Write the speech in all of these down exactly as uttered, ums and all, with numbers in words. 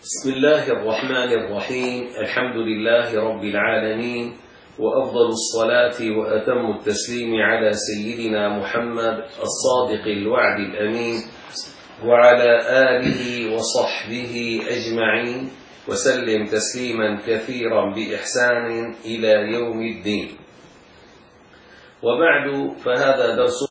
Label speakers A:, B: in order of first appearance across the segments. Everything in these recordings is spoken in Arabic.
A: بسم الله الرحمن الرحيم. الحمد لله رب العالمين، وأفضل الصلاة وأتم التسليم على سيدنا محمد الصادق الوعد الأمين وعلى آله وصحبه أجمعين، وسلم تسليما كثيرا بإحسان إلى يوم الدين. وبعد، فهذا درس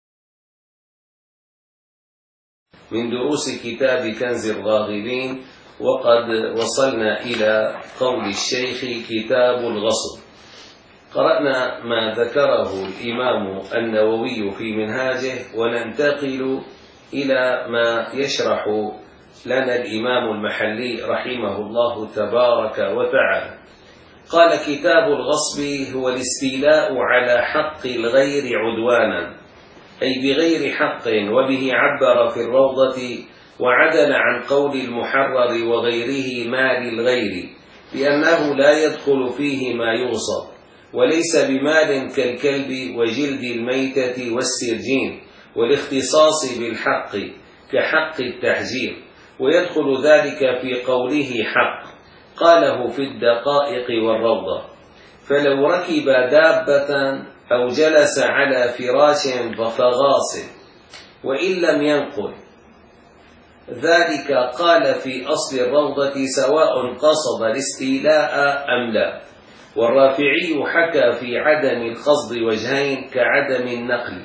A: من دروس كتاب كنز الراغبين، وقد وصلنا إلى قول الشيخ كتاب الغصب. قرأنا ما ذكره الإمام النووي في منهاجه، وننتقل إلى ما يشرح لنا الإمام المحلي رحمه الله تبارك وتعالى. قال: كتاب الغصب هو الاستيلاء على حق الغير عدوانا، أي بغير حق، وبه عبر في الروضة وعدل عن قول المحرر وغيره مال الغير، لأنه لا يدخل فيه ما يغصب، وليس بمال كالكلب وجلد الميتة والسرجين، والاختصاص بالحق كحق التحجير، ويدخل ذلك في قوله حق. قاله في الدقائق والروضة: فلو ركب دابة أو جلس على فراش فغاصب، وإن لم ينقل ذلك قال في أصل الروضة: سواء قصد الاستيلاء أم لا. والرافعي حكى في عدم القصد وجهين كعدم النقل: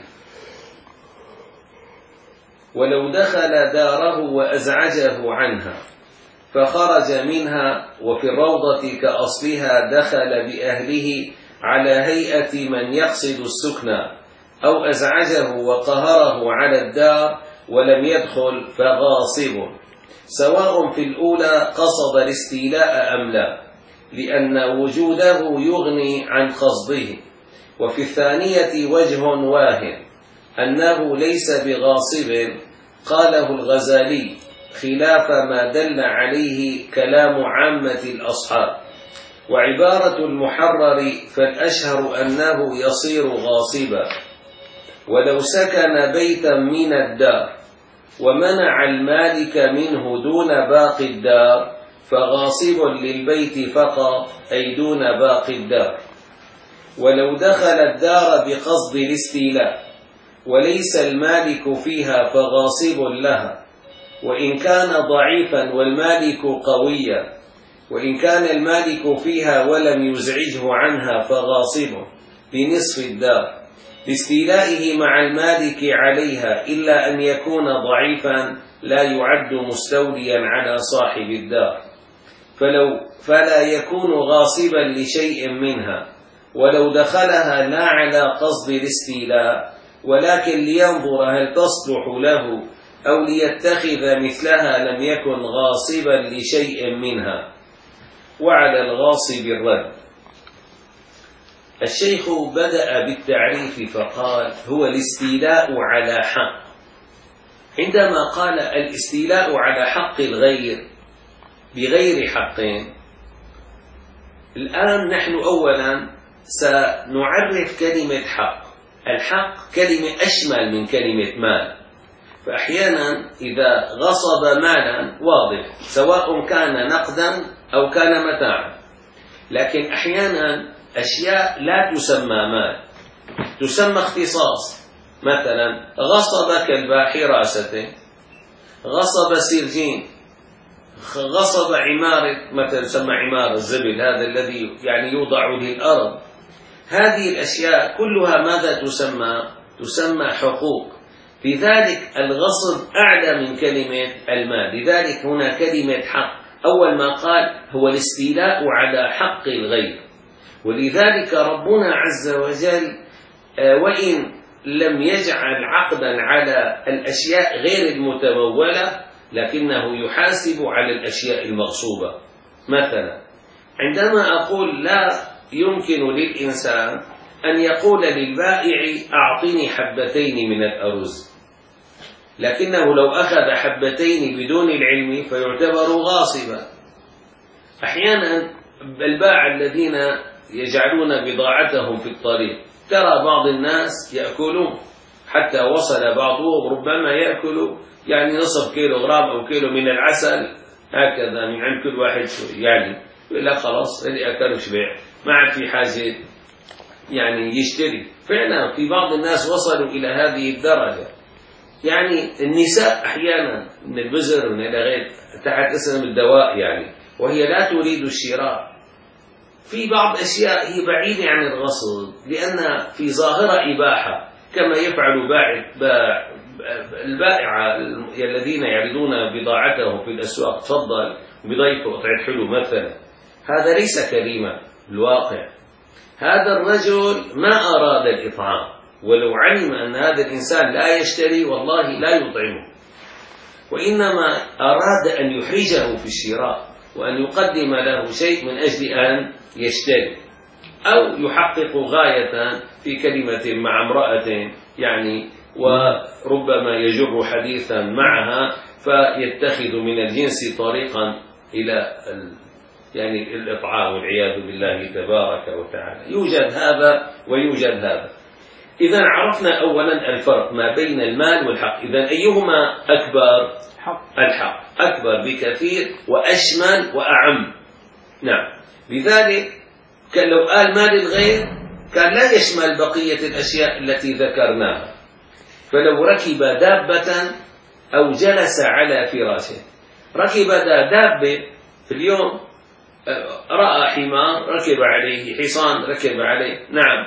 A: ولو دخل داره وأزعجه عنها فخرج منها، وفي الروضة كأصلها دخل بأهله على هيئة من يقصد السكنى، أو أزعجه وقهره على الدار ولم يدخل فغاصب، سواء في الأولى قصد الاستيلاء أم لا، لأن وجوده يغني عن قصده. وفي الثانية وجه واهن أنه ليس بغاصب، قاله الغزالي، خلاف ما دل عليه كلام عامة الأصحاب. وعبارة المحرر فالأشهر أنه يصير غاصبا. ولو سكن بيتا من الدار ومنع المالك منه دون باقي الدار فغاصب للبيت فقط، أي دون باقي الدار. ولو دخل الدار بقصد الاستيلاء وليس المالك فيها فغاصب لها، وإن كان ضعيفا والمالك قويا، وإن كان المالك فيها ولم يزعجه عنها فغاصب بنصف الدار لاستيلائه مع المالك عليها، إلا أن يكون ضعيفا لا يعد مستوليا على صاحب الدار، فلو فلا يكون غاصبا لشيء منها. ولو دخلها لا على قصد الاستيلاء، ولكن لينظر هل تصلح له أو ليتخذ مثلها، لم يكن غاصبا لشيء منها. وعلى الغاصب الرد. الشيخ بدأ بالتعريف فقال: هو الاستيلاء على حق. عندما قال الاستيلاء على حق الغير بغير حقين، الآن نحن أولا سنعرف كلمة حق. الحق كلمة أشمل من كلمة مال، فأحيانا إذا غصب مالا واضح، سواء كان نقدا أو كان متاعا، لكن أحيانا أشياء لا تسمى مال، تسمى اختصاص. مثلا غصب كلب حراسته، غصب سرجين، غصب عمارة، مثلا تسمى عمارة الزبل، هذا الذي يعني يوضع للأرض. هذه الأشياء كلها ماذا تسمى؟ تسمى حقوق. لذلك الغصب أعلى من كلمة المال. لذلك هنا كلمة حق أول ما قال هو الاستيلاء على حق الغير. ولذلك ربنا عز وجل وإن لم يجعل عقدا على الأشياء غير المتمولة، لكنه يحاسب على الأشياء المغصوبة. مثلا عندما أقول لا يمكن للإنسان أن يقول للبائع أعطني حبتين من الأرز، لكنه لو أخذ حبتين بدون العلم فيعتبر غاصبا. أحيانا الباعة الذين يجعلون بضاعتهم في الطريق، ترى بعض الناس يأكلون، حتى وصل بعضهم ربما يأكل يعني نصف كيلو غرام أو كيلو من العسل هكذا من عند كل واحد شوي، يعني يقول لك خلاص اللي أكل وشبع، ما عاد في حاجة يعني يشتري. فعلا في بعض الناس وصلوا إلى هذه الدرجة. يعني النساء أحيانا من البزر ومن الغير تحت اسم الدواء يعني، وهي لا تريد الشراء في بعض أشياء هي بعيدة عن الغصب، لأن في ظاهرة إباحة، كما يفعل باع البائعة الذين يعرضون بضاعتهم في الأسواق، تفضل بضيف قطعة حلو مثلا، هذا ليس كريما الواقع. هذا الرجل ما أراد الإطعام، ولو علم أن هذا الإنسان لا يشتري والله لا يطعمه، وإنما أراد أن يحرجه في الشراء وأن يقدم له شيء من أجل أن يشتري، أو يحقق غاية في كلمة مع امرأة يعني، وربما يجر حديثا معها فيتخذ من الجنس طريقا إلى يعني الإطعام والعياذ بالله تبارك وتعالى. يوجد هذا ويوجد هذا. إذا عرفنا أولا الفرق ما بين المال والحق. إذا أيهما أكبر؟ الحق أكبر بكثير وأشمل وأعم. نعم، لذلك كان لو قال مال الغير كان لا يشمل بقية الأشياء التي ذكرناها. فلو ركب دابة أو جلس على فراشه، ركب دابة في اليوم، رأى حمار ركب عليه، حصان ركب عليه، نعم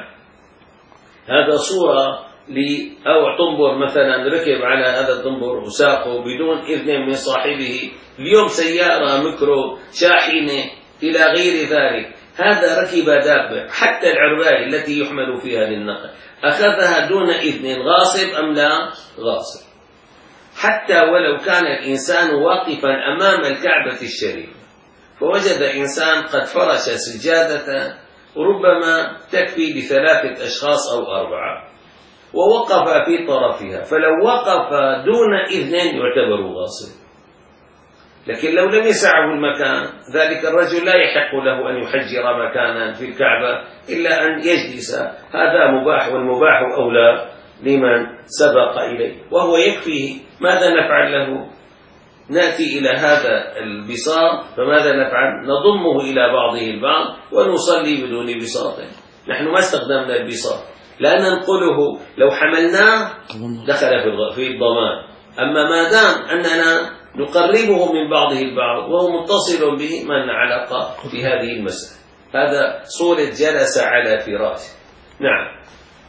A: هذا صورة ل أو طنبر مثلا ركب على هذا الطنبر وساقه بدون إذن من صاحبه. اليوم سيارة ميكرو شاحنة إلى غير ذلك، هذا ركب دابة. حتى العرباية التي يحمل فيها للنقل أخذها دون إذن، غاصب أم لا غاصب. حتى ولو كان الإنسان واقفا أمام الكعبة الشريفة فوجد إنسان قد فرش سجادة وربما تكفي لثلاثة أشخاص أو أربعة، ووقف في طرفها، فلو وقف دون إذن يعتبر غاصب. لكن لو لم يسعه المكان، ذلك الرجل لا يحق له أن يحجر مكانا في الكعبة إلا أن يجلس، هذا مباح، والمباح أولى لمن سبق إليه وهو يكفيه. ماذا نفعل له؟ نأتي إلى هذا البساط، فماذا نفعل؟ نضمه إلى بعضه البعض ونصلي بدون بساط. نحن ما استخدمنا البساط، لا ننقله، لو حملناه دخل في الضمان. أما ما دام أننا نقربه من بعضه البعض وهو متصل به، ما لنا علاقة في هذه المسألة. هذا صورة جلس على فراش. نعم،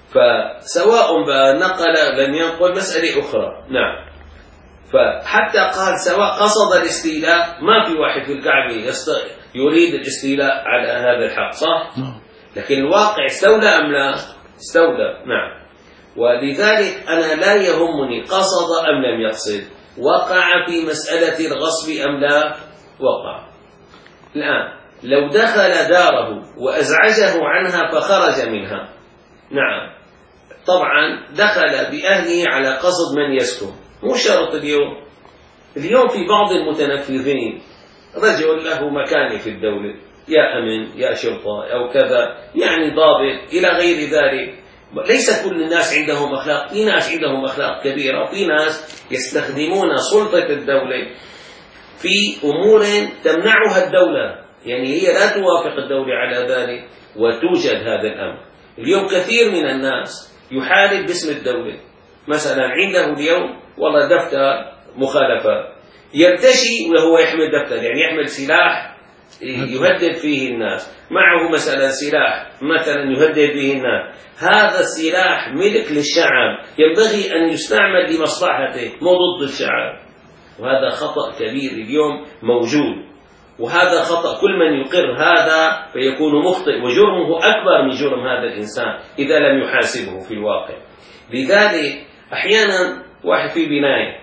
A: فسواء نقل لم ينقل مسألة أخرى. نعم، فحتى قال سواء قصد الاستيلاء، ما في واحد في الكعبة يريد الاستيلاء على هذا الحق، صح؟ لكن الواقع استولى أم لا؟ استولى. نعم، ولذلك أنا لا يهمني قصد أم لم يقصد، وقع في مسألة الغصب أم لا وقع. الآن لو دخل داره وأزعجه عنها فخرج منها، نعم طبعا دخل بأهله على قصد من يسكن، مو شرط اليوم. اليوم في بعض المتنفذين رجل له مكانة في الدولة، يا أمن يا شرطة أو كذا، يعني ضابط إلى غير ذلك. ليس كل الناس عندهم أخلاق، في ناس عندهم أخلاق كبيرة، وفي ناس يستخدمون سلطة الدولة في أمور تمنعها الدولة، يعني هي لا توافق الدولة على ذلك، وتوجد هذا الأمر. اليوم كثير من الناس يحارب باسم الدولة، مثلا عنده اليوم والله دفتر مخالفة، يرتشي وهو يحمل دفتر، يعني يحمل سلاح يهدد فيه الناس، معه مثلا سلاح مثلا يهدد به الناس، هذا السلاح ملك للشعب، ينبغي أن يستعمل لمصلحته مو ضد الشعب. وهذا خطأ كبير اليوم موجود، وهذا خطأ كل من يقر هذا فيكون مخطئ، وجرمه أكبر من جرم هذا الإنسان إذا لم يحاسبه في الواقع. لذلك أحيانا واحد في بناية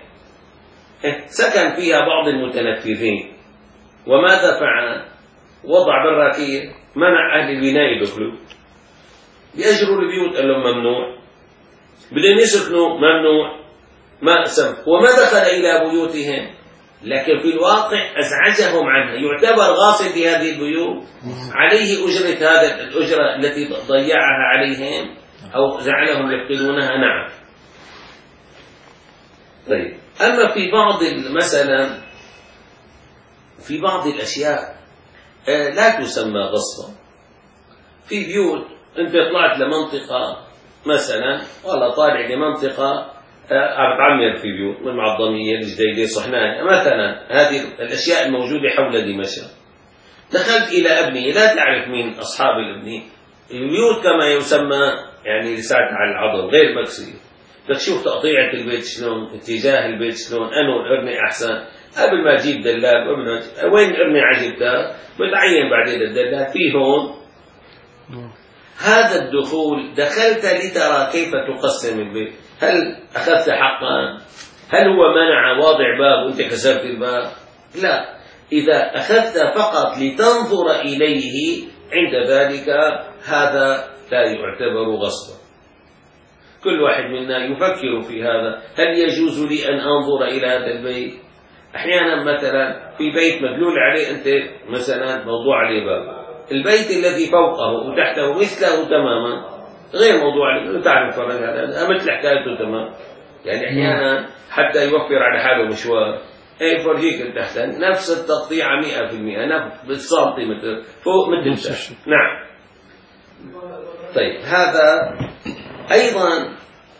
A: سكن فيها بعض المتنفذين، وماذا فعل؟ وضع براكير، منع أهل البناية يدخلوا، يأجروا البيوت، قال لهم ممنوع، بدهم يسكنوا ممنوع، ما سمح، وما دخل إلى بيوتهم، لكن في الواقع أزعجهم عنها، يعتبر غاصب في هذه البيوت، عليه أجرة هذا الأجرة التي ضيعها عليهم أو جعلهم يفقدونها. نعم. طيب، أما في بعض مثلا في بعض الأشياء لا تسمى غصبا. في بيوت أنت طلعت لمنطقة مثلا، والله طالع لمنطقة عم تعمر في بيوت من معظمية الجديدة صحنان مثلا، هذه الأشياء الموجودة حول دمشق. دخلت إلى أبنية لا تعرف مين أصحاب الأبنية، البيوت كما يسمى يعني لساعة على العظم غير مكسية. بدك تشوف تقطيعة البيت شلون، اتجاه البيت شلون، أنو الأرني أحسن، قبل ما أجيب دلال قبل ما أجيب. وين الأرني عجبتها بتعين بعدين الدلال في هون. هذا الدخول دخلت لترى كيف تقسم البيت، هل أخذت حقا؟ هل هو منع واضع باب وأنت كسرت الباب؟ لا، إذا أخذت فقط لتنظر إليه عند ذلك هذا لا يعتبر غصبا. كل واحد منا يفكر في هذا، هل يجوز لي أن أنظر إلى هذا البيت؟ أحيانا مثلا في بيت مدلول عليه أنت مثلا موضوع عليه باب، البيت الذي فوقه وتحته مثله تماما غير موضوع عليه، تعرف هذا مثل حكايته تمام. يعني أحيانا حتى يوفر على حاله مشوار، اي فرجيك تحت نفس التقطيعة مئة في المئة، نفس بالسنتيمتر فوق مثل تحت. نعم. طيب هذا أيضا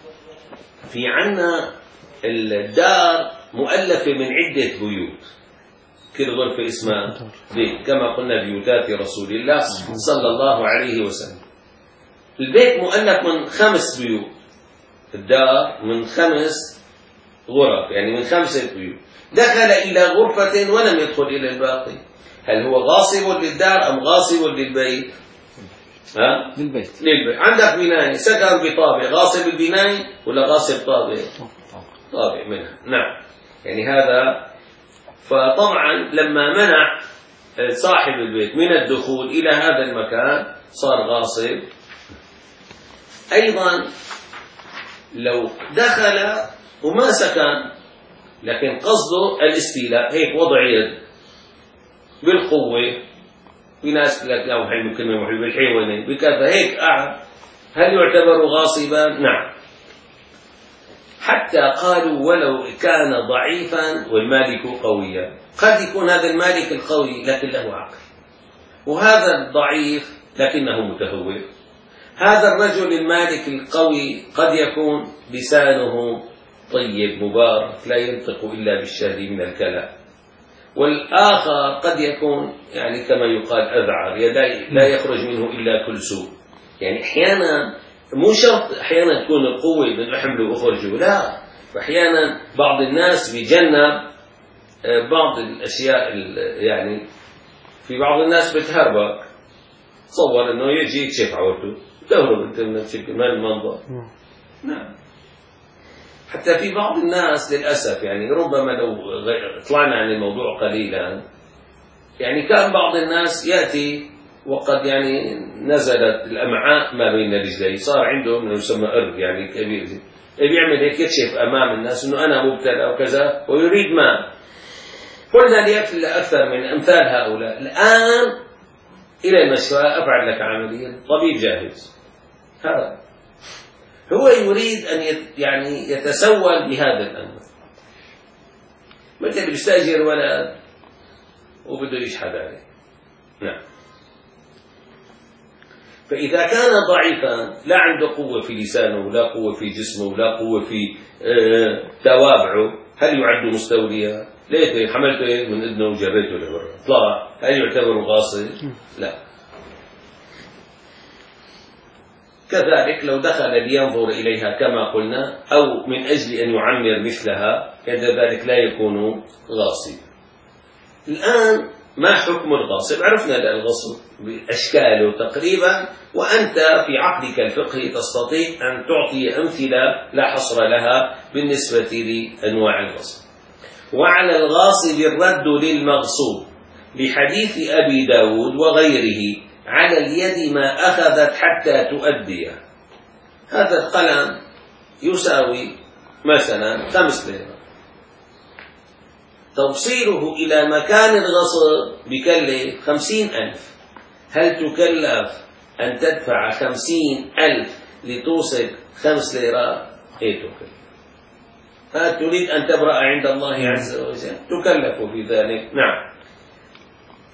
A: في عنا الدار مؤلفة من عدة بيوت، كل غرفة اسمها بيت كما قلنا بيوتات رسول الله صلى الله عليه وسلم. البيت مؤلف من خمس بيوت، الدار من خمس غرف يعني من خمسة بيوت. دخل إلى غرفة ولم يدخل إلى الباقي، هل هو غاصب للدار أم غاصب للبيت؟ ها؟
B: للبيت.
A: للبيت. عندك بناية سكن بطابع، غاصب البناية ولا غاصب طابع؟ طابع منها. نعم. يعني هذا، فطبعا لما منع صاحب البيت من الدخول إلى هذا المكان صار غاصب. أيضا لو دخل وما سكن لكن قصده الاستيلاء، هيك وضع يد بالقوة، في ناس لك لا محل كلمة محل بالحيوانين بكذا هيك قاعد، هل يعتبر غاصبا؟ نعم. حتى قالوا ولو كان ضعيفا والمالك قويا، قد يكون هذا المالك القوي لكن له عقل، وهذا الضعيف لكنه متهور. هذا الرجل المالك القوي قد يكون لسانه طيب مبارك لا ينطق إلا بالشهد من الكلام، والآخر قد يكون يعني كما يقال أذعر لا يخرج منه إلا كل سوء. يعني أحيانا مو شرط أحيانا تكون القوة من أحمله وأخرجه، لا، فأحيانا بعض الناس بيجنب بعض الأشياء، يعني في بعض الناس بتهربك، تصور أنه يجي يكشف عورته تهرب أنت من المنظر. نعم. حتى في بعض الناس للأسف يعني ربما لو طلعنا عن الموضوع قليلا، يعني كان بعض الناس يأتي وقد يعني نزلت الأمعاء ما بين رجليه، صار عندهم ما يسمى أرض يعني كبير، بيعمل هيك يكشف أمام الناس أنه أنا مبتلى وكذا ويريد ما. قلنا ليكفي أكثر من أمثال هؤلاء. الآن إلى المشفى أفعل لك عملية، طبيب جاهز، هذا هو يريد أن يعني يتسول بهذا الأمر، مثل بيستأجر ولد وبده يشحذ عليه. نعم. فإذا كان ضعيفا لا عنده قوة في لسانه ولا قوة في جسمه ولا قوة في آه توابعه، هل يعد مستوليا؟ ليه حملته من إذنه وجريته لبرا طلع، هل يعتبر غاصب؟ لا. كذلك لو دخل لينظر إليها كما قلنا أو من أجل أن يعمر مثلها، كذلك لا يكون غاصب. الآن ما حكم الغاصب؟ عرفنا الغصب بأشكاله تقريبا، وأنت في عقلك الفقهي تستطيع أن تعطي أمثلة لا حصر لها بالنسبة لأنواع الغصب. وعلى الغاصب الرد للمغصوب لحديث أبي داود وغيره على اليد ما أخذت حتى تؤديه. هذا القلم يساوي مثلا خمس ليرة، توصيله إلى مكان الغصب بكلف خمسين ألف، هل تكلف أن تدفع خمسين ألف لتوصل خمس ليرات؟ إيه تكلف. هل تريد أن تبرأ عند الله عز وجل؟ تكلف في ذلك. نعم.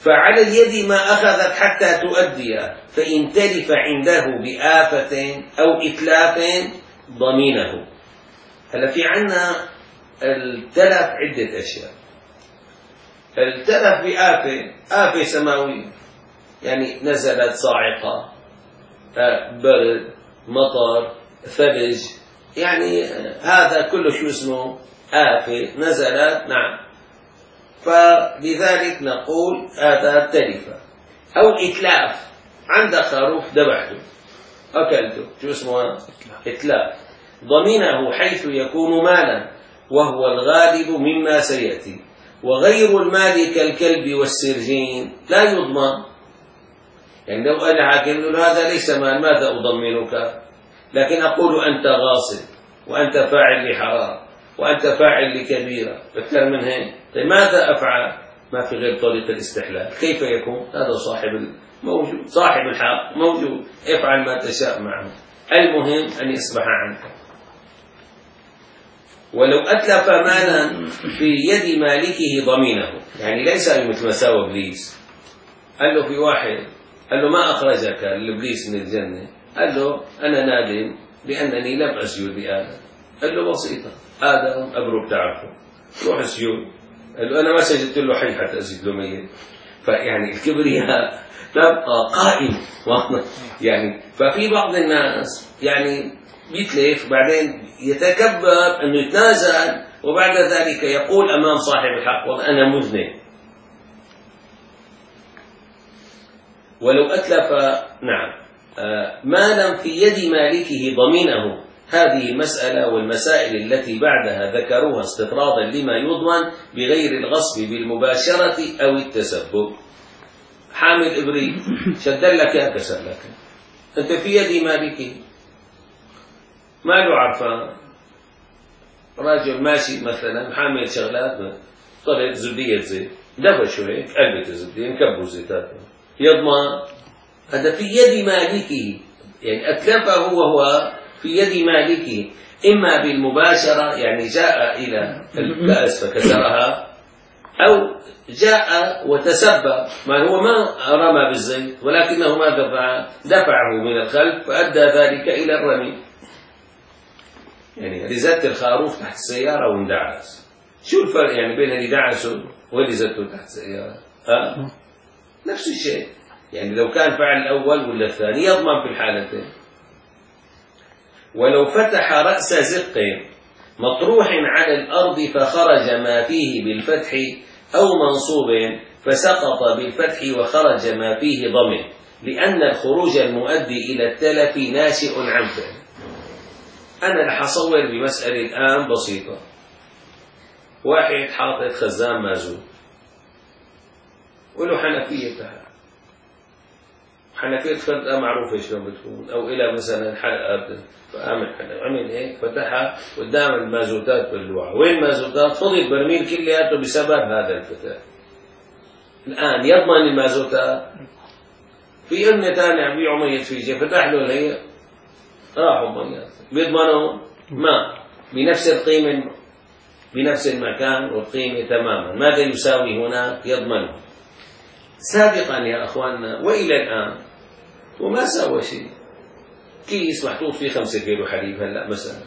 A: فعلى اليد ما أخذت حتى تؤدي، فإن تلف عنده بآفة أو إتلاف ضمينه. هلا في عنا التلف عدة أشياء. التلف بآفة، آفة سماوية، يعني نزلت صاعقة، برد، مطر، ثلج، يعني هذا كله شو اسمه؟ آفة نزلت. نعم، فلذلك نقول هذا تلف. أو إتلاف، عندك خروف ذبحته أكلته، شو اسمه؟ إتلاف. ضمينه حيث يكون مالا، وهو الغالب مما سيأتي، وغير المال كالكلب والسرجين لا يضمن. يعني لو أنا حاكم هذا ليس مال، ماذا أضمنك؟ لكن أقول أنت غاصب، وأنت فاعل لحرام، وأنت فاعل لكبيرة، أكثر من هيك. طيب ماذا أفعل؟ ما في غير طريق الاستحلال. كيف يكون؟ هذا صاحب موجود، صاحب الحق موجود، افعل ما تشاء معه، المهم أن يصبح عنك. ولو أتلف مالا في يد مالكه ضمينه، يعني ليس مثل مساوى إبليس. قال له في واحد قال له ما أخرجك الإبليس من الجنة؟ قال له أنا نادم لأنني لم أسجد لآدم. قال له بسيطة، آدم أبرو بتعرفه، روح اسجد. قال له أنا ما سجدت له حي حتى أسجد له ميت. فيعني الكبرياء تبقى قائم. يعني ففي بعض الناس يعني بيتلف بعدين يتكبر أنه يتنازل، وبعد ذلك يقول أمام صاحب الحق والله أنا مذنب. ولو أتلف نعم مالا في يد مالكه ضمينه، هذه مسألة، والمسائل التي بعدها ذكروها استطرادا لما يضمن بغير الغصب بالمباشرة أو التسبب. حامل إبريق شدل لك يا كسر لك، أنت في يد مالكه، ما له عرفان. راجل ماشي مثلا حامل شغلات، طلعت زبدية زيت، دبشوا هيك قلبت الزبدية، انكبوا زيتاته، يضمن؟ هذا في يد مالكه، يعني أتلفه وهو في يد مالكه، إما بالمباشرة يعني جاء إلى الكأس فكسرها، أو جاء وتسبب، ما هو ما رمى بالزيت ولكنه ما دفع دفعه من الخلف فأدى ذلك إلى الرمي. يعني لزت الخروف تحت السيارة واندعس، شو الفرق يعني بين اللي دعسه واللي زته تحت السيارة؟ أه؟ نفس الشيء. يعني لو كان فعل الأول ولا الثاني يضمن في الحالتين. ولو فتح رأس زق مطروح على الأرض فخرج ما فيه بالفتح أو منصوب فسقط بالفتح وخرج ما فيه ضمن، لأن الخروج المؤدي إلى التلف ناشئ عن فعل. أنا رح أصور بمسألة الآن بسيطة. واحد حاطط خزان مازوت وله حنفية تحت، حنفية خردة معروفة شلون بتكون، أو إلى مثلا حلقة، فعمل عمل هيك فتحها قدام المازوتات باللوعة. وين المازوتات؟ فضي البرميل كلياته بسبب هذا الفتح. الآن يضمن المازوتات؟ في أمنة ثانية عم بيعوا مية فيجي فتح له هي راحوا ميات، بيضمنوا ما بنفس القيمة بنفس المكان والقيمة تماما. ماذا يساوي هنا؟ يضمنه. سابقا يا أخواننا وإلى الآن وما سوى شيء. كيس محطوط فيه خمسة كيلو حليب هلا مثلا،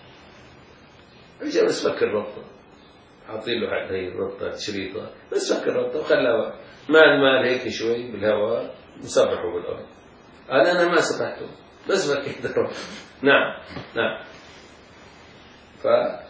A: اجى بس فك الربطة، حاطين له هي الربطة شريطة، بس فك الربطة وخلاها مال مال هيك شوي بالهواء مسبحه بالأرض. قال أنا ما سبحته بس فكيت الربطة. نعم نعم. ف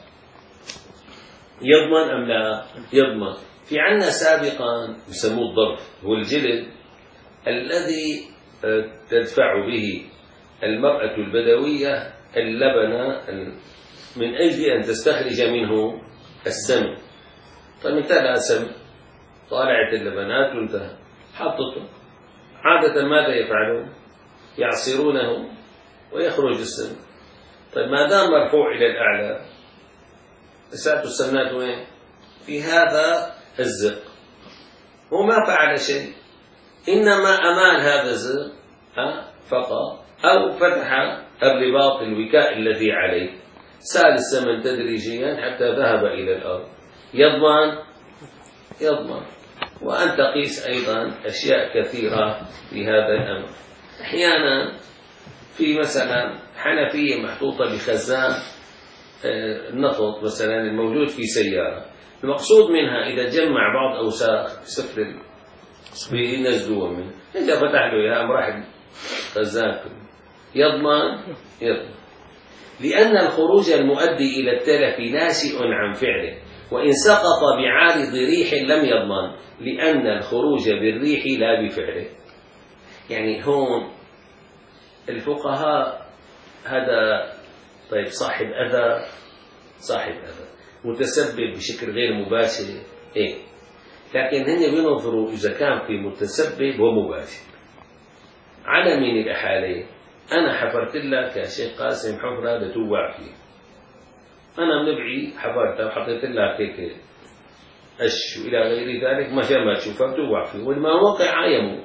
A: يضمن أم لا؟ يضمن. في عنا سابقا يسموه الضرب، هو الجلد الذي تدفع به المرأة البدوية اللبن من أجل أن تستخرج منه السمن. طيب انتهى السمن، طالعت اللبنات وانتهى، حطته. عادة ماذا يفعلون؟ يعصرونه ويخرج السمن. طيب ما دام مرفوع إلى الأعلى، ساعة السمنات وين؟ في هذا الزق. هو ما فعل شيء، إنما أمان هذا الزق فقط، أو فتح الرباط الوكاء الذي عليه، سال السمن تدريجيا حتى ذهب إلى الأرض. يضمن؟ يضمن. وأن تقيس أيضا أشياء كثيرة في هذا الأمر. أحيانا في مثلا حنفية محطوطة بخزان النفط مثلا الموجود في سيارة، المقصود منها إذا جمع بعض أوساخ سفر بينزلوها منه، إذا فتح له إياها راح خزان يضمن يضمن لأن الخروج المؤدي إلى التلف ناشئ عن فعله، وإن سقط بعارض ريح لم يضمن لأن الخروج بالريح لا بفعله. يعني هون الفقهاء هذا طيب صاحب أذى صاحب أذى متسبب بشكل غير مباشر إيه، لكن هن بينظروا إذا كان في متسبب ومباشر على من الأحالين. أنا حفرت لك يا شيخ قاسم حفرة لتوع فيه، أنا من بعيد حفرتها وحطيت لك هيك أش إلى غير ذلك ما شاء ما تشوفها بتوع فيه، ولما وقع يموت.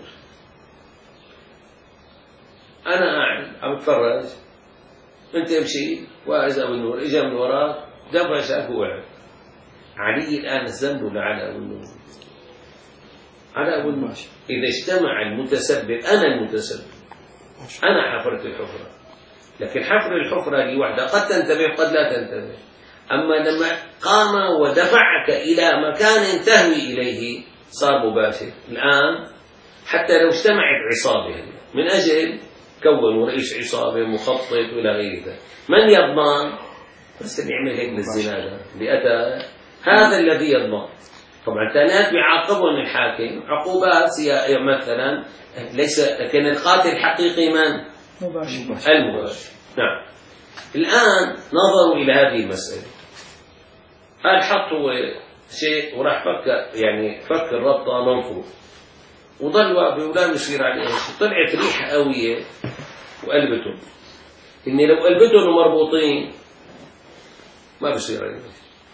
A: أنا قاعد عم بتفرج، أنت امشي وإذا أبو النور إجا من وراك دفشك ووقع. علي الآن الذنب ولا على أبو النور؟ على أبو النور. إذا اجتمع المتسبب، أنا المتسبب، أنا حفرت الحفرة، لكن حفر الحفرة دي وحدة قد تنتبه قد لا تنتبه. أما لما قام ودفعك إلى مكان تهوي إليه صار مباشر. الآن حتى لو اجتمعت عصابة من أجل كونوا رئيس عصابة مخطط إلى غير ذلك، من يضمن؟ بس اللي يعمل هيك للزنا بأتى هذا الذي يضمن. طبعا ثانيات بيعاقبهم الحاكم عقوبات مثلا، ليس لكن القاتل الحقيقي من؟ مباشر. المباشر. نعم. الآن نظروا إلى هذه المسألة، قال حط هو شيء وراح فك يعني فك الربطة منفوخ وظل واقف ولا يصير عليه شيء، طلعت ريحة قوية وقلبتهم. إني لو قلبتهم ومربوطين ما بصير عليه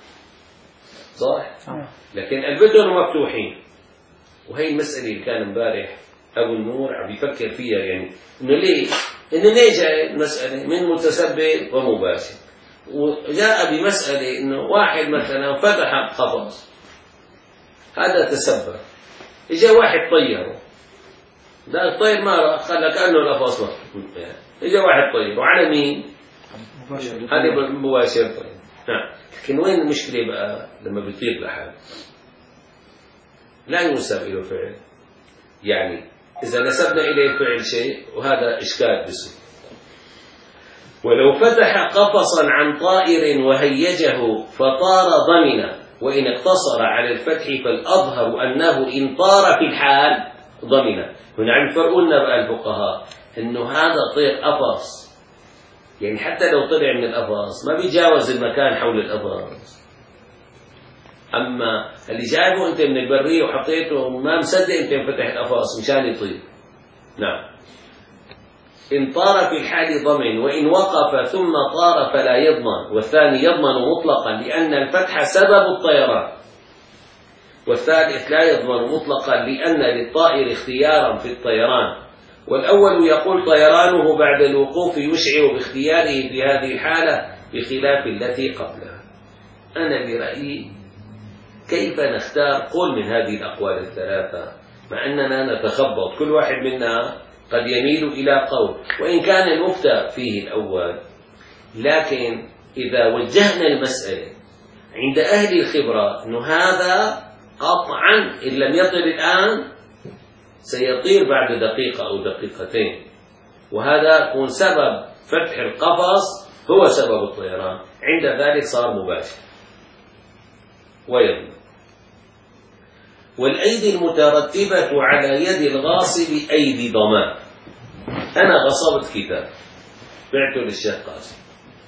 A: صح؟ لكن قلبتهم مفتوحين. وهي المسألة اللي كان امبارح أبو النور عم يفكر فيها، يعني إنه ليه؟ إنه ليه جاء المسألة من متسبب ومباشر، وجاء بمسألة إنه واحد مثلا فتح قفص، هذا تسبب، إجا واحد طيره، ده الطير ما راح خلى كأنه القفص مفتوح، إجا واحد طيره وعلى مين؟ هذا مباشر طير. نعم. لكن وين المشكلة بقى لما بيطير لحال؟ لا ينسب إلى فعل، يعني إذا نسبنا إليه فعل شيء وهذا إشكال بس. ولو فتح قفصا عن طائر وهيجه فطار ضمن، وإن اقتصر على الفتح فالأظهر أنه إن طار في الحال ضمن. هنا عم يفرقوا لنا بقى الفقهاء إنه هذا طير قفص، يعني حتى لو طلع من القفص ما بيجاوز المكان حول القفص. أما اللي جايبه أنت من البرية وحطيته ما مصدق أنت انفتح القفص مشان يطير. نعم. إن طار في الحال ضمن، وإن وقف ثم طار فلا يضمن، والثاني يضمن مطلقا لأن الفتح سبب الطيران، والثالث لا يضمن مطلقا لأن للطائر اختيارا في الطيران، والأول يقول طيرانه بعد الوقوف يشعر باختياره في هذه الحالة بخلاف التي قبلها. أنا برأيي كيف نختار قول من هذه الأقوال الثلاثة مع أننا نتخبط، كل واحد منا قد يميل إلى قول وإن كان المفتى فيه الأول، لكن إذا وجهنا المسألة عند أهل الخبرة أنه هذا قطعا إن لم يطل الآن سيطير بعد دقيقة أو دقيقتين، وهذا يكون سبب فتح القفص هو سبب الطيران، عند ذلك صار مباشر ويضمن. والأيدي المترتبة على يد الغاصب أيدي ضمان. أنا غصبت كتاب بعته للشيخ قاسم،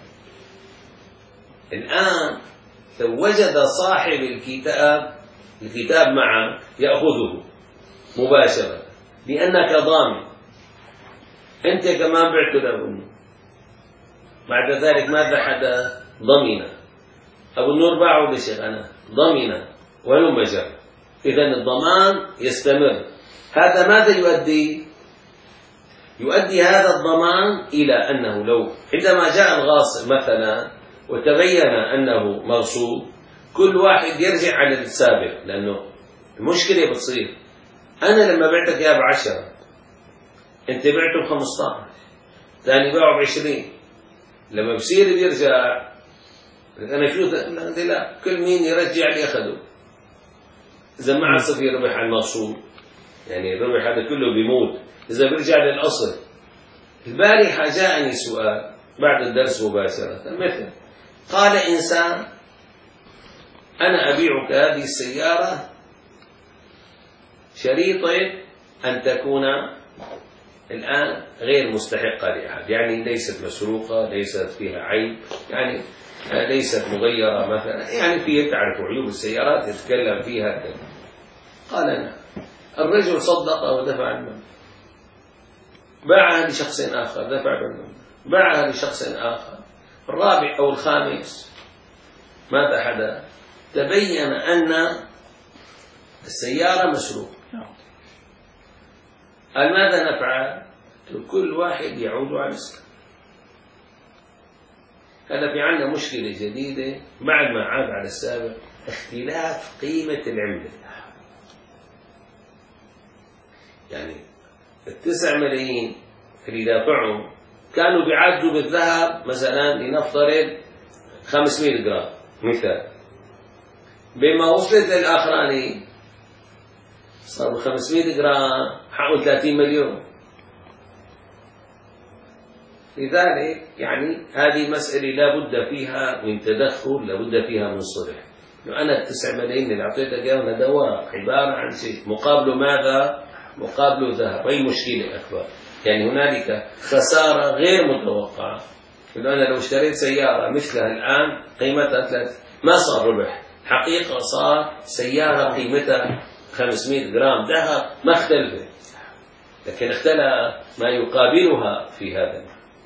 A: الآن لو وجد صاحب الكتاب الكتاب معه يأخذه مباشرة لأنك ضامن، أنت كمان بعته له، بعد ذلك ماذا حدث؟ ضمن. أبو النور باعه للشيخ أنا ضمن ولم جر، إذن الضمان يستمر. هذا ماذا يؤدي؟ يؤدي هذا الضمان إلى أنه لو عندما جاء الغاصب مثلا وتبين أنه مغصوب، كل واحد يرجع على السابق، لأنه المشكلة بتصير أنا لما بعتك إياه بعشرة أنت بعته بخمسة عشر، ثاني باعه بعشرين، لما بصير بيرجع أنا شو لا, لا كل مين يرجع اللي أخده. إذا ما عاد في ربح على المغصوب، يعني الربح هذا كله بيموت إذا بيرجع للأصل. البارحة جاءني سؤال بعد الدرس مباشرة، مثل قال إنسان أنا أبيعك هذه السيارة شريطة أن تكون الآن غير مستحقة لأحد، يعني ليست مسروقة، ليست فيها عيب، يعني ليست مغيرة مثلا، يعني فيها تعرف عيوب السيارات يتكلم فيها كذا. قال نعم. الرجل صدق ودفع المبلغ، باعها لشخص آخر دفع المبلغ، باعها لشخص آخر، الرابع أو الخامس ماذا حدث؟ تبين أن السيارة مسروقة. قال ماذا نفعل؟ كل واحد يعود على مسكن. هذا في عندنا مشكلة جديدة بعد ما عاد على السابق، اختلاف قيمة العملة. يعني التسع ملايين اللي دافعهم كانوا بيعدوا بالذهب مثلا لنفترض خمسمائة جرام مثال، بما وصلت للآخراني صار ب خمسمائة جرام حقوا ثلاثين مليون. لذلك يعني هذه مسألة لا بد فيها من تدخل، لا بد فيها من صلح. أنا التسع ملايين اللي أعطيتك إياهم هذا ورق عبارة عن شيء مقابله ماذا؟ مقابله ذهب. أي مشكلة أكبر؟ يعني هنالك خسارة غير متوقعة. أنا لو اشتريت سيارة مثلها الآن قيمتها ثلاث ما صار ربح، حقيقة صار سيارة قيمتها خمسمائة جرام ذهب ما اختلفت، لكن اختلف ما يقابلها في هذا.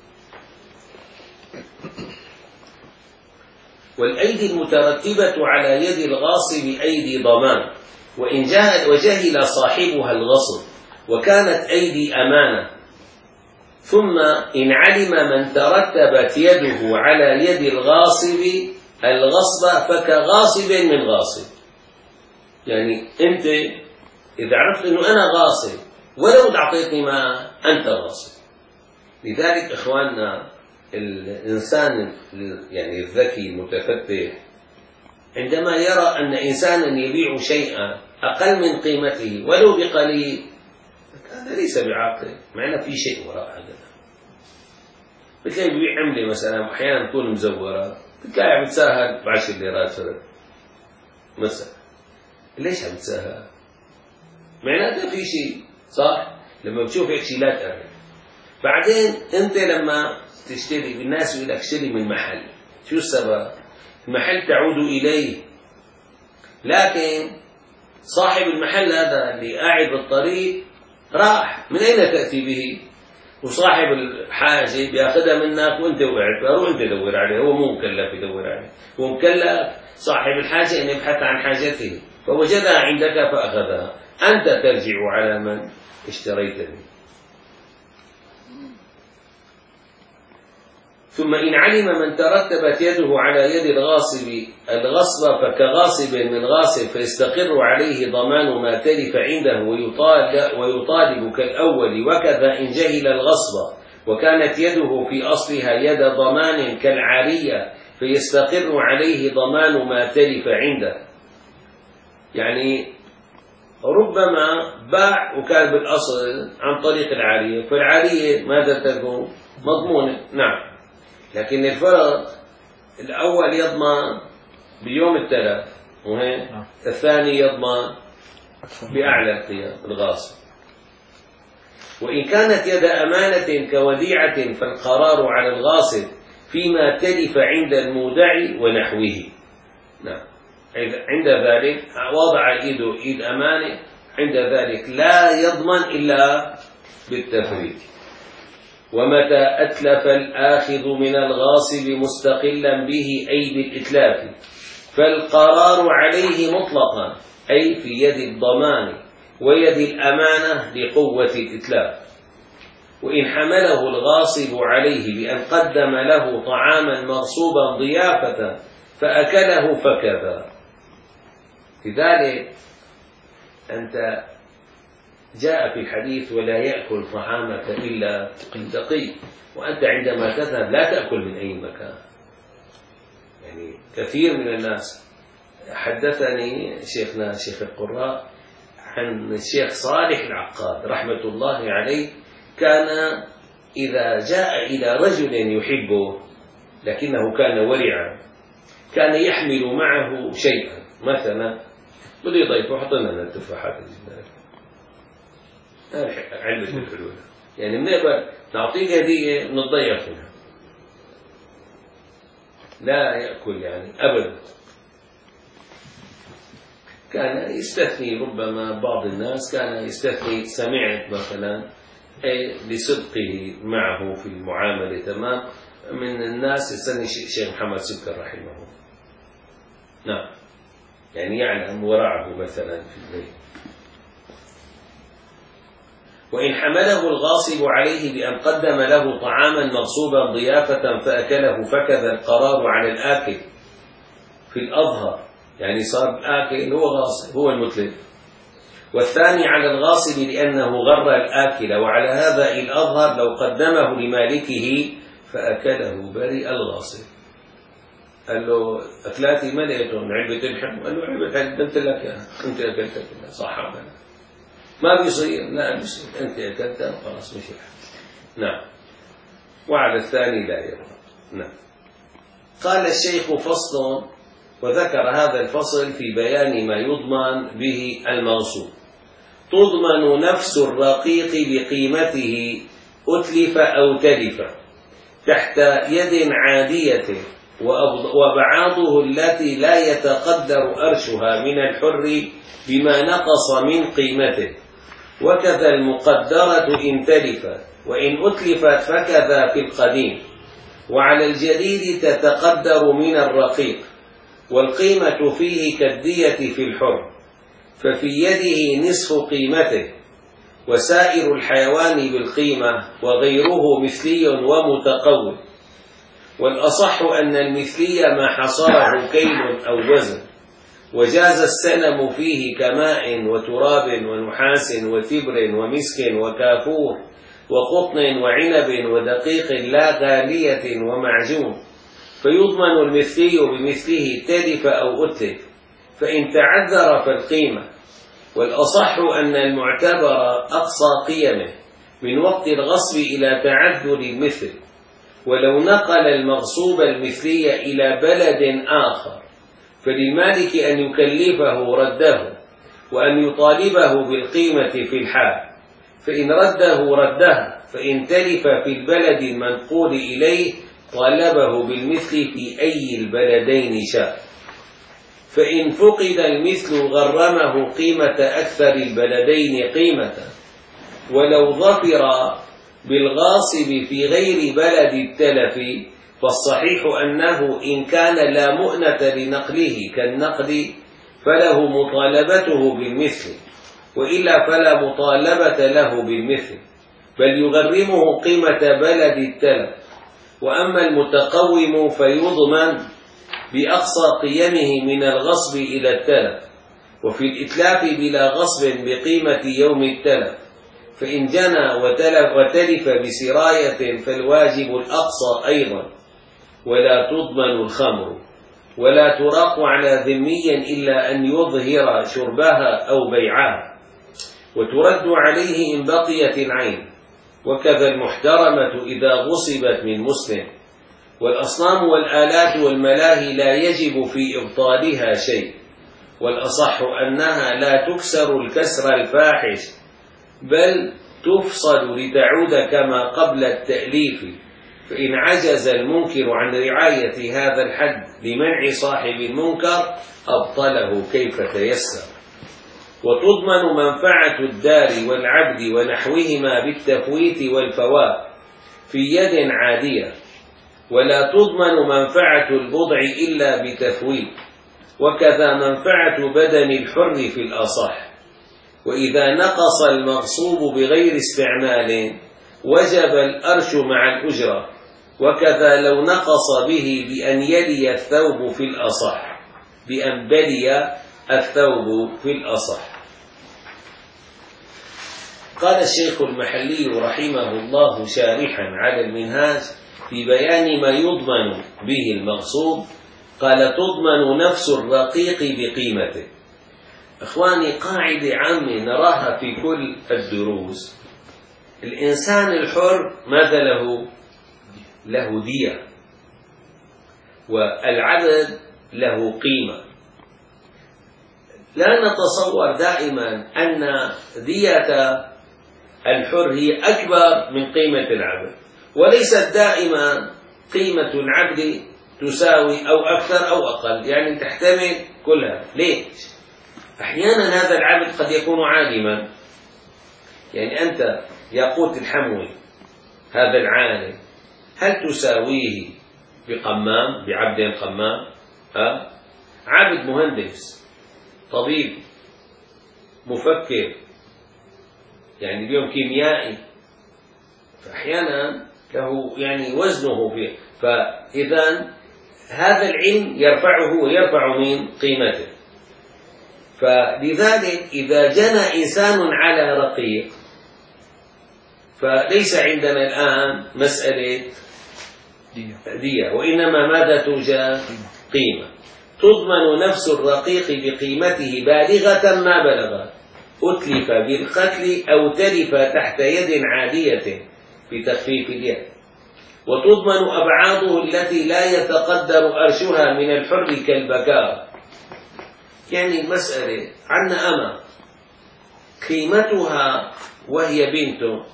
A: والأيدي المترتبة على يد الغاصب أيدي ضمان، وإن جاء وجهل صاحبها الغصب وكانت أيدي أمانة، ثم إن علم من ترتبت يده على يد الغاصب الغصب فكغاصب من غاصب. يعني أنت إذا عرفت أنه أنا غاصب ولو تعطيتني ما أنت غاصب. لذلك إخواننا الإنسان يعني الذكي المتفتح عندما يرى أن إنسانا يبيع شيئا أقل من قيمته ولو بقليل هذا ليس بعاقل، معنى في شيء وراء هذا. بتلاقي بيبيع عملة مثلا أحيانا تكون مزورة، بتلاقي عم تساهل بعشر ليرات فرق مثلا. ليش عم تساهل؟ معناته في شيء صح؟ لما بتشوف هيك شيء لا تقرب. بعدين أنت لما تشتري الناس يقول لك اشتري من محل، شو السبب؟ المحل تعود إليه، لكن صاحب المحل هذا اللي قاعد بالطريق راح، من أين تأتي به؟ وصاحب الحاجة بياخذها منك وانت وقعت، فروح انت دور عليه، هو مو مكلف يدور عليه، هو مكلف صاحب الحاجة ان يبحث عن حاجته فوجدها عندك فأخذها، أنت ترجع على من اشتريت منه. ثم إن علم من ترتبت يده على يد الغاصب الغصب فكغاصب من غاصب فيستقر عليه ضمان ما تلف عنده ويطالب, ويطالب كالأول، وكذا إن جهل الغصب وكانت يده في أصلها يد ضمان كالعارية فيستقر عليه ضمان ما تلف عنده. يعني ربما باع وكان بالأصل عن طريق العارية، فالعارية ماذا تكون؟ مضمونة، نعم، لكن الفرق الأول يضمن بيوم التلف وهي الثاني يضمن بأعلى القيم الغاصب. وإن كانت يد أمانة كوديعة فالقرار على الغاصب فيما تلف عند المودع ونحوه. نعم، عند ذلك وضع إيده إيد أمانة، عند ذلك لا يضمن إلا بالتفريط. ومتى أتلف الآخذ من الغاصب مستقلا به أي بالإتلاف فالقرار عليه مطلقا أي في يد الضمان ويد الأمانة لقوة الإتلاف. وإن حمله الغاصب عليه بأن قدم له طعاما مغصوبا ضيافة فأكله فكذا. لذلك أنت جاء في الحديث ولا يأكل طعامك إلا تقي، وأنت عندما تذهب لا تأكل من أي مكان. يعني كثير من الناس، حدثني شيخنا شيخ القراء عن الشيخ صالح العقاد رحمة الله عليه، كان إذا جاء إلى رجل يحبه لكنه كان ورعا كان يحمل معه شيئا، مثلا بده يضيفه حط لنا التفاحات الجديدة علبة الحلول، يعني بنقبل نعطيك هدية نتضيف منها، لا يأكل يعني أبدا. كان يستثني ربما بعض الناس كان يستثني سمعت مثلا لصدقه معه في المعاملة تمام من الناس يستثني الشيخ محمد سكر رحمه الله، نعم، يعني يعلم ورعه مثلا في البيت. وإن حمله الغاصب عليه بأن قدم له طعاما مغصوبا ضيافة فأكله فكذا القرار على الآكل في الأظهر، يعني صار الآكل هو غاصب هو المتلف، والثاني على الغاصب لأنه غر الآكل، وعلى هذا الأظهر لو قدمه لمالكه فأكله برئ الغاصب. قال له أكلاتي ملئتهم علبة الحم، قال له علبة الحم قلت لك أنت أكلتها صح ولا ما بيصير؟ لا بيصير، أنت أكلتها خلاص مش الحم. نعم. وعلى الثاني لا يرى. نعم. قال الشيخ فصل، وذكر هذا الفصل في بيان ما يضمن به المغصوب. تضمن نفس الرقيق بقيمته أتلف أو تلف تحت يد عادية، وبعاضه التي لا يتقدر أرشها من الحر بما نقص من قيمته، وكذا المقدرة إن تلفت، وإن أتلفت فكذا في القديم. وعلى الجديد تتقدر من الرقيق، والقيمة فيه كالدية في الحر، ففي يده نصف قيمته، وسائر الحيوان بالقيمة، وغيره مثلي ومتقوم. والأصح أن المثلي ما حصره كيل أو وزن، وجاز السلم فيه كماء وتراب ونحاس وتبر ومسك وكافور وقطن وعنب ودقيق لا غالية ومعجون، فيضمن المثلي بمثله تلف أو أتلف، فإن تعذر فالقيمة. والأصح أن المعتبر أقصى قيمه من وقت الغصب إلى تعذر المثل، ولو نقل المغصوب المثلي إلى بلد آخر فللمالك أن يكلفه رده، وأن يطالبه بالقيمة في الحال، فإن رده ردها، فإن تلف في البلد المنقول إليه طالبه بالمثل في أي البلدين شاء. فإن فقد المثل غرمه قيمة أكثر البلدين قيمة، ولو ظفر بالغاصب في غير بلد التلف فالصحيح أنه إن كان لا مؤنة لنقله كالنقد فله مطالبته بالمثل، وإلا فلا مطالبة له بالمثل، بل يغرمه قيمة بلد التلف. وأما المتقوم فيضمن بأقصى قيمه من الغصب إلى التلف، وفي الإتلاف بلا غصب بقيمة يوم التلف، فإن جنى وتلف, وتلف بسراية فالواجب الأقصى أيضا. ولا تضمن الخمر، ولا تراق على ذمي إلا أن يظهر شربها أو بيعها، وترد عليه إن بقيت العين، وكذا المحترمة إذا غصبت من مسلم. والأصنام والآلات والملاهي لا يجب في إبطالها شيء، والأصح أنها لا تكسر الكسر الفاحش، بل تفصل لتعود كما قبل التأليف، فإن عجز المنكر عن رعاية هذا الحد لمنع صاحب المنكر أبطله كيف تيسر. وتضمن منفعة الدار والعبد ونحوهما بالتفويت والفوات في يد عادية، ولا تضمن منفعة البضع إلا بتفويت، وكذا منفعة بدن الحر في الأصح. وإذا نقص المغصوب بغير استعمال وجب الأرش مع الأجرة، وكذا لو نقص به بأن يلي الثوب في الأصح بأن بلي الثوب في الأصح. قال الشيخ المحلي رحمه الله شارحا على المنهاج في بيان ما يضمن به المغصوب، قال: تضمن نفس الرقيق بقيمته. إخواني، قاعدة عامة نراها في كل الدروس: الإنسان الحر ماذا له؟ له دية، والعبد له قيمة. لا نتصور دائما أن دية الحر هي أكبر من قيمة العبد، وليست دائما قيمة العبد تساوي أو أكثر أو أقل، يعني تحتمل كلها. ليش؟ أحيانا هذا العبد قد يكون عالما، يعني أنت ياقوت الحموي هذا العالم هل تساويه بقمام، بعبد قمام؟ ها؟ عبد مهندس، طبيب، مفكر، يعني اليوم كيميائي، فأحيانا له يعني وزنه فيه. فإذا هذا العلم يرفعه ويرفع من قيمته. فلذلك إذا جنى إنسان على رقيق فليس عندنا الآن مسألة دية، وإنما ماذا توجد؟ قيمة. تضمن نفس الرقيق بقيمته بالغة ما بلغت، أتلف بالقتل أو تلف تحت يد عادية بتخفيف اليد، وتضمن أبعاضه التي لا يتقدر أرشها من الحر كالبكار. يعني المسألة عنا أما قيمتها وهي بنت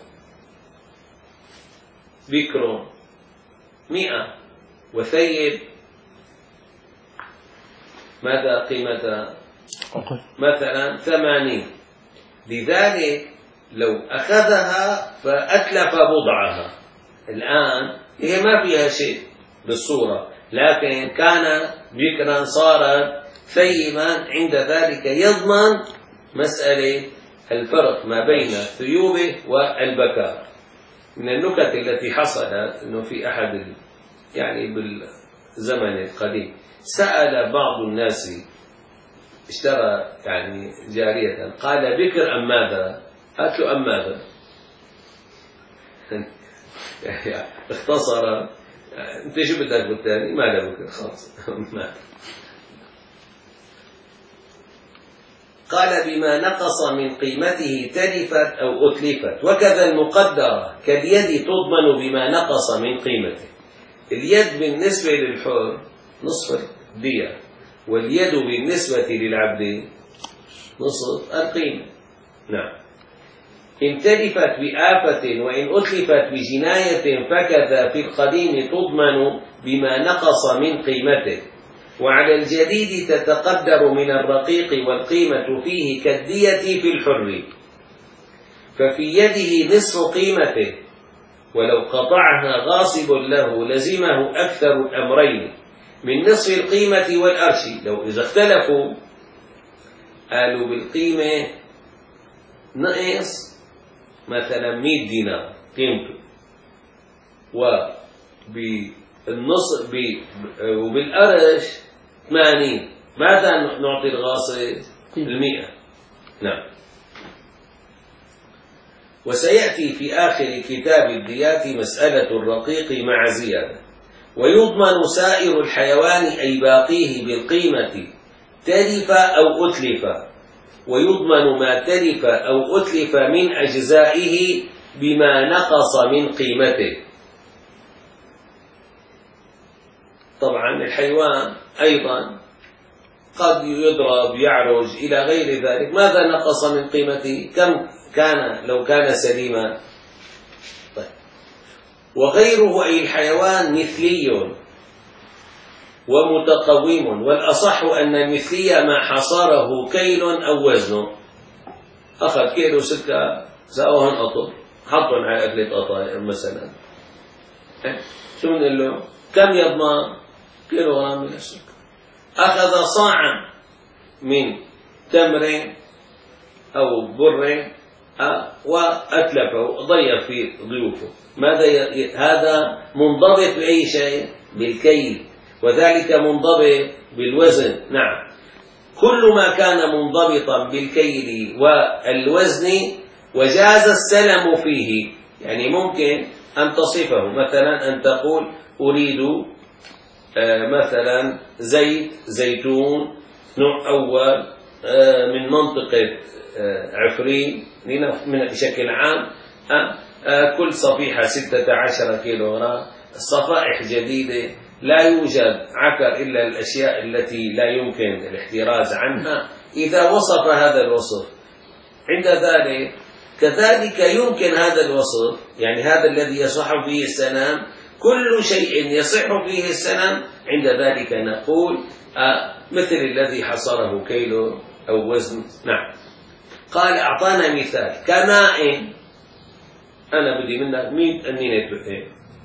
A: بكر مئة، وثيب ماذا قيمتها؟ مثلا ثمانين. لذلك لو أخذها فأتلف بضعها، الآن هي ما فيها شيء بالصورة، لكن كان بكرا صارت ثيبا، عند ذلك يضمن مسألة الفرق ما بين ثيوبه والبكار. من النكت التي حصلت أنه في أحد يعني بالزمن القديم سأل بعض الناس، اشترى يعني جارية، قال: بكر أم ماذا؟ قالت له: أم ماذا؟ اختصر، انت شو بدك بالتالي؟ ما له بكر خلاص. قال: بما نقص من قيمته تلفت أو أتلفت، وكذا المقدرة كاليد تضمن بما نقص من قيمته. اليد بالنسبة للحر نصف الدية، واليد بالنسبة للعبد نصف القيمة. نعم. إن تلفت بآفة وإن أتلفت بجناية فكذا في القديم تضمن بما نقص من قيمته، وعلى الجديد تتقدر من الرقيق والقيمة فيه كالدية في الحر، ففي يده نصف قيمته، ولو قطعها غاصب له لزمه أكثر الأمرين من نصف القيمة والأرش. لو إذا اختلفوا قالوا بالقيمة نقص مثلا مئة دينار قيمته، وبالنصف وبالأرش ثمانين، ماذا نعطي الغاصب؟ المئة. نعم. وسيأتي في آخر كتاب الديات مسألة الرقيق مع زيادة. ويضمن سائر الحيوان أي باقيه بالقيمة تلف أو أتلف، ويضمن ما تلف أو أتلف من أجزائه بما نقص من قيمته. طبعا الحيوان أيضا قد يضرب، يعرج إلى غير ذلك، ماذا نقص من قيمته؟ كم كان لو كان سليما؟ طيب. وغيره أي الحيوان مثلي ومتقوم، والأصح أن المثلي ما حصره كيل أو وزن. أخذ كيلو سكر ساوهن أطل، حطهم على أكلة قطاير مثلا، شو بنقول له؟ كم يضمن؟ كيلو غرام من السكر. أخذ صاعا من تمر أو بر وأتلفه، ضيف في ضيوفه، ماذا ي... هذا منضبط بأي شيء؟ بالكيل، وذلك منضبط بالوزن. نعم. كل ما كان منضبطا بالكيل والوزن وجاز السلم فيه، يعني ممكن أن تصفه، مثلا أن تقول أريد مثلا زيت زيتون نوع أول من منطقة عفرين بشكل عام، كل صفيحة ستة عشر كيلوغرام، صفائح جديدة، لا يوجد عكر إلا الأشياء التي لا يمكن الاحتراز عنها. إذا وصف هذا الوصف عند ذلك كذلك يمكن هذا الوصف، يعني هذا الذي يصح فيه السلام، كل شيء يصح فيه السلام عند ذلك نقول آه مثل الذي حصره كيلو أو وزن. نعم. قال أعطانا مثال كماء، أنا بدي منك مين أني نتوحي،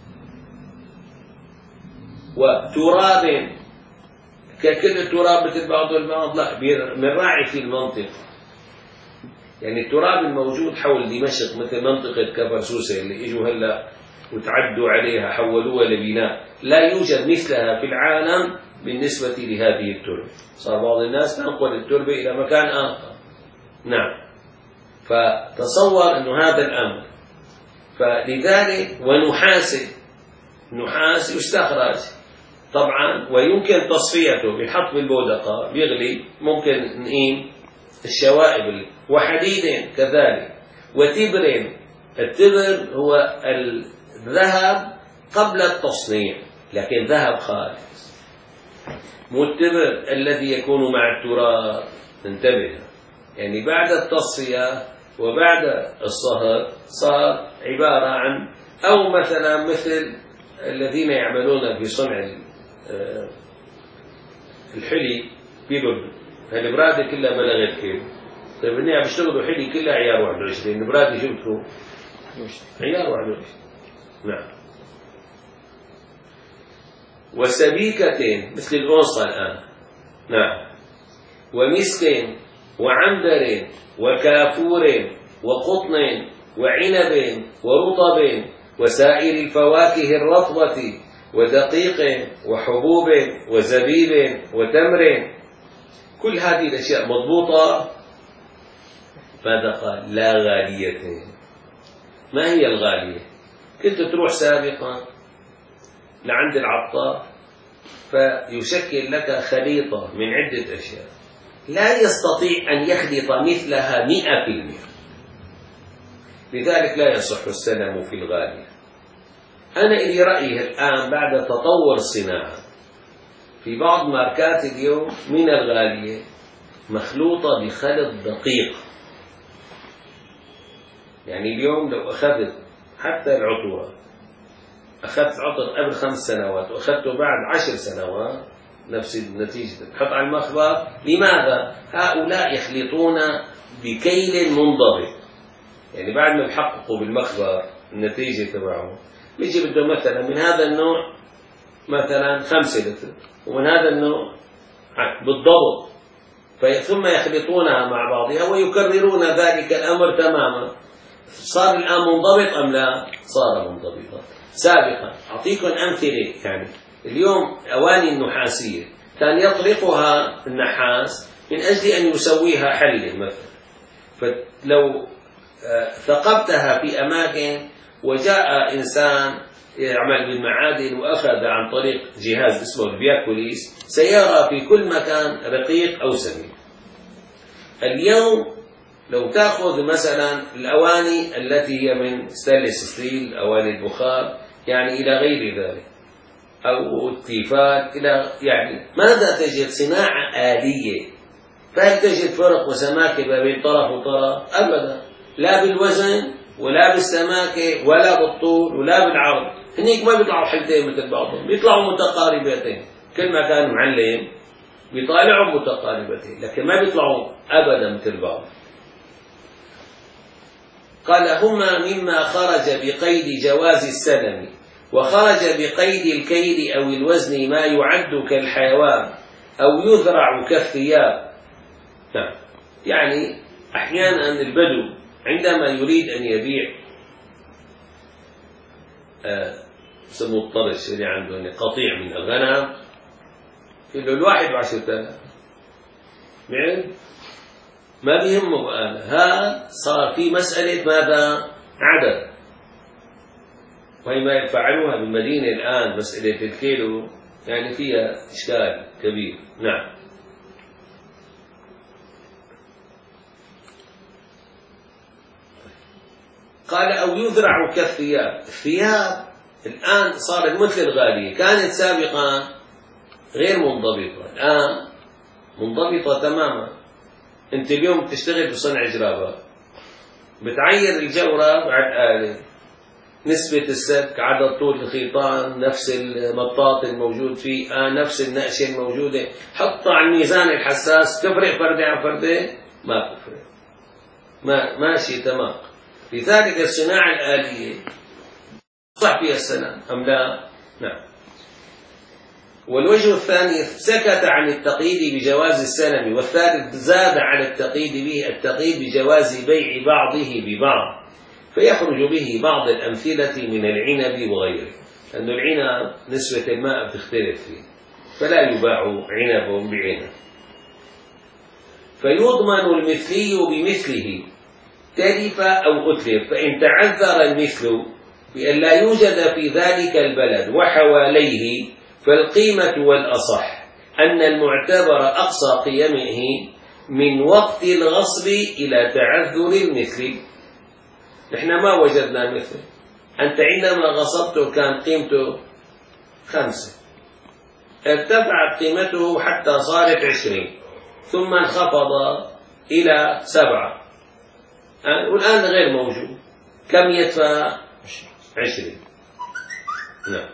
A: وتراب، ككل التراب مثل بعض البعض، لا بنراعي في المنطقة، يعني التراب الموجود حول دمشق مثل منطقة كفرسوسة اللي اجوا هلا وتعدوا عليها حولوها لبناء، لا يوجد مثلها في العالم بالنسبة لهذه التربة. صار بعض الناس تنقل التربة إلى مكان آخر. نعم. فتصور أنه هذا الأمر، فلذلك ونحاس، النحاس يستخرج طبعا ويمكن تصفيته، بيحط بالبودقة بيغلي، ممكن نقيم الشوائب، وحديد كذلك، وتبر، التبر هو الذهب قبل التصنيع لكن ذهب خالص، مو التبر الذي يكون مع التراب، انتبه، يعني بعد التصفية وبعد الصهر صار عبارة عن، أو مثلا مثل الذين يعملون في صنع الحلي بيقول البرادة كلها بلغت كيلو، طيب هني عم يشتغلوا حلي كلها عيار واحد وعشرين، البرادة شو بتكون؟ عيار واحد وعشرين. نعم. وسبيكة مثل الأنصة الآن. نعم. ومسك وعنبر وكافور وقطن وعنب ورطب وسائر الفواكه الرطبة ودقيق وحبوب وزبيب وتمر، كل هذه الأشياء مضبوطة. ماذا قال؟ لا غالية. ما هي الغالية؟ كنت تروح سابقا لعند العطار فيشكل لك خليطة من عدة أشياء، لا يستطيع أن يخلط مثلها مئة في المئة، لذلك لا يصح السلم في الغالية. أنا إلي رأيه الآن بعد تطور الصناعة في بعض ماركات اليوم من الغالية مخلوطة بخلط دقيق، يعني اليوم لو أخذت حتى العطور، أخذت عطر قبل خمس سنوات وأخذته بعد عشر سنوات نفس النتيجة تحط على المخبر. لماذا؟ هؤلاء يخلطون بكيل منضبط، يعني بعد ما يحققوا بالمخبر النتيجة تبعه بيجي بده مثلا من هذا النوع مثلا خمسة لتر ومن هذا النوع بالضبط، ثم يخلطونها مع بعضها ويكررون ذلك الأمر تماما. صار الآن منضبط أم لا؟ صار منضبطا. سابقا أعطيكم أمثلة، يعني اليوم أواني النحاسية كان يطرقها النحاس من أجل أن يسويها حلة مثلا، فلو ثقبتها في أماكن وجاء إنسان يعمل بالمعادن وأخذ عن طريق جهاز اسمه الفياكوليس سيرى في كل مكان رقيق أو سمين. اليوم لو تأخذ مثلا الأواني التي هي من ستانلس ستيل، أواني البخار يعني إلى غير ذلك، أو التيفال إلى، يعني ماذا تجد؟ صناعة آلية، فهل تجد فرق وسماكة بين طرف وطرف؟ أبدا، لا بالوزن ولا بالسماكة ولا بالطول ولا بالعرض. هنيك ما بيطلعوا حلتين مثل بعضهم، بيطلعوا متقاربتين، كل ما كان معلم بيطالعوا متقاربتين، لكن ما بيطلعوا أبدا مثل بعض. قال هما مما خرج بقيد جواز السلم، وخرج بقيد الكيل أو الوزن ما يعد كالحيوان أو يذرع كالثياب. نعم. يعني أحيانا البدو عندما يريد أن يبيع سمو الطرش اللي عنده يعني قطيع من الغنم، يقول له الواحد بعشرة آلاف، بعد ما بيهمه الآن، هذا صار في مسألة ماذا؟ عدد. وهي ما يفعلوها بالمدينة الآن مسألة الكيلو، يعني فيها إشكال كبير. نعم. قال أو يذرع كالثياب. الثياب الآن صارت مثل الغالية، كانت سابقا غير منضبطة، الآن منضبطة تماما. أنت اليوم بتشتغل بصنع جرابات، بتعير الجورة بعد آلة، نسبة السك، عدد طول الخيطان، نفس المطاط الموجود فيه، آه نفس النقشة الموجودة، حطها على الميزان الحساس، تفرق فردة عن فردة؟ ما بتفرق، ما ماشي تمام. لذلك الصناعة الآلية صح فيها السنة أم لا؟ نعم. والوجه الثاني سكت عن التقييد بجواز السلم، والثالث زاد على التقييد به التقييد بجواز بيع بعضه ببعض، فيخرج به بعض الأمثلة من العنب وغيره، لأن العنب نسبة الماء تختلف فيه، فلا يباع عنب بعنب. فيضمن المثلي بمثله تلف أو أتلف، فإن تعذر المثل بأن لا يوجد في ذلك البلد وحواليه، فالقيمة والأصح أن المعتبر أقصى قيمه من وقت الغصب إلى تعذر المثل. نحن ما وجدنا مثل، أنت عندما غصبته كان قيمته خمسة، ارتفعت قيمته حتى صارت عشرين، ثم انخفض إلى سبعة، والآن غير موجود، كم يدفع؟ عشرين. نعم.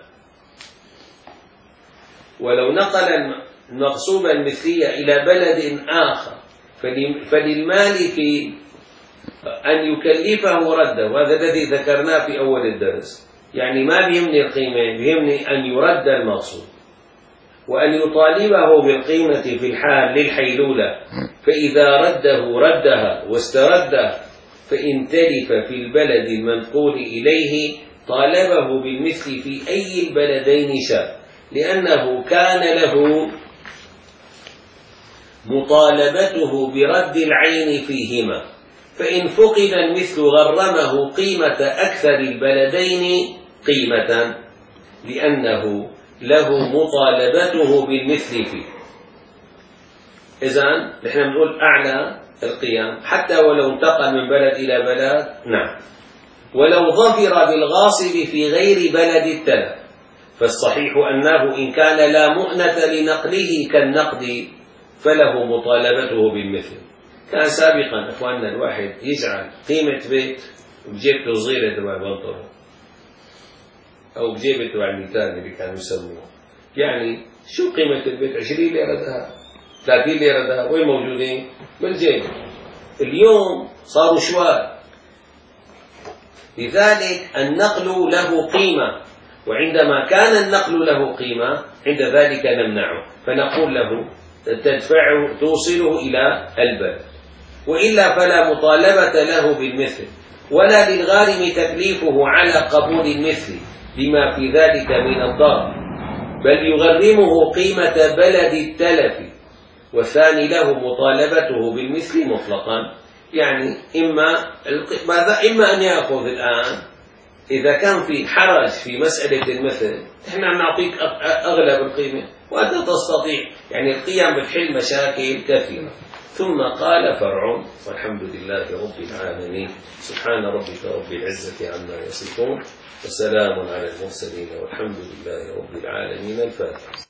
A: ولو نقل المغصوب المثلية إلى بلد آخر فللمالك أن يكلفه رده، وهذا الذي ذكرناه في أول الدرس. يعني ما بيهمني القيمة، بيهمني أن يرد المغصوب، وأن يطالبه بالقيمة في الحال للحيلولة، فإذا رده ردها واسترده، فإن تلف في البلد المنقول إليه طالبه بالمثل في أي البلدين شاء، لأنه كان له مطالبته برد العين فيهما، فإن فقد المثل غرمه قيمة أكثر البلدين قيمة، لأنه له مطالبته بالمثل فيه. إذن نحن بنقول أعلى القيم حتى ولو انتقل من بلد إلى بلد. نعم. ولو ظفر بالغاصب في غير بلد التلف، فالصحيح أنه إن كان لا مؤنة لنقله كالنقد فله مطالبته بالمثل. كان سابقا أخواننا الواحد يجعل قيمة بيت بجيبته صغيرة تبع بنطره، أو بجيبته تبع الميتان اللي كانوا يسموه، يعني شو قيمة البيت؟ عشرين ليرة ذهب، ثلاثين ليرة ذهب، وين موجودين؟ بالجيب. اليوم صاروا شوال. لذلك النقل له قيمة، وعندما كان النقل له قيمة عند ذلك نمنعه، فنقول له تدفعه توصله إلى البلد، وإلا فلا مطالبة له بالمثل، ولا للغارم تكليفه على قبول المثل بما في ذلك من الضرر، بل يغرمه قيمة بلد التلف، والثاني له مطالبته بالمثل مطلقا. يعني إما إما أن يأخذ الآن إذا كان في حرج في مسألة المثل، نحن نعطيك أغلب القيمة وأنت تستطيع، يعني القيم بتحل مشاكل كثيرة. ثم قال فرع، والحمد لله رب العالمين، سبحان ربك رب العزة عما يصفون، وسلام على المرسلين، والحمد لله رب العالمين. الفاتحة.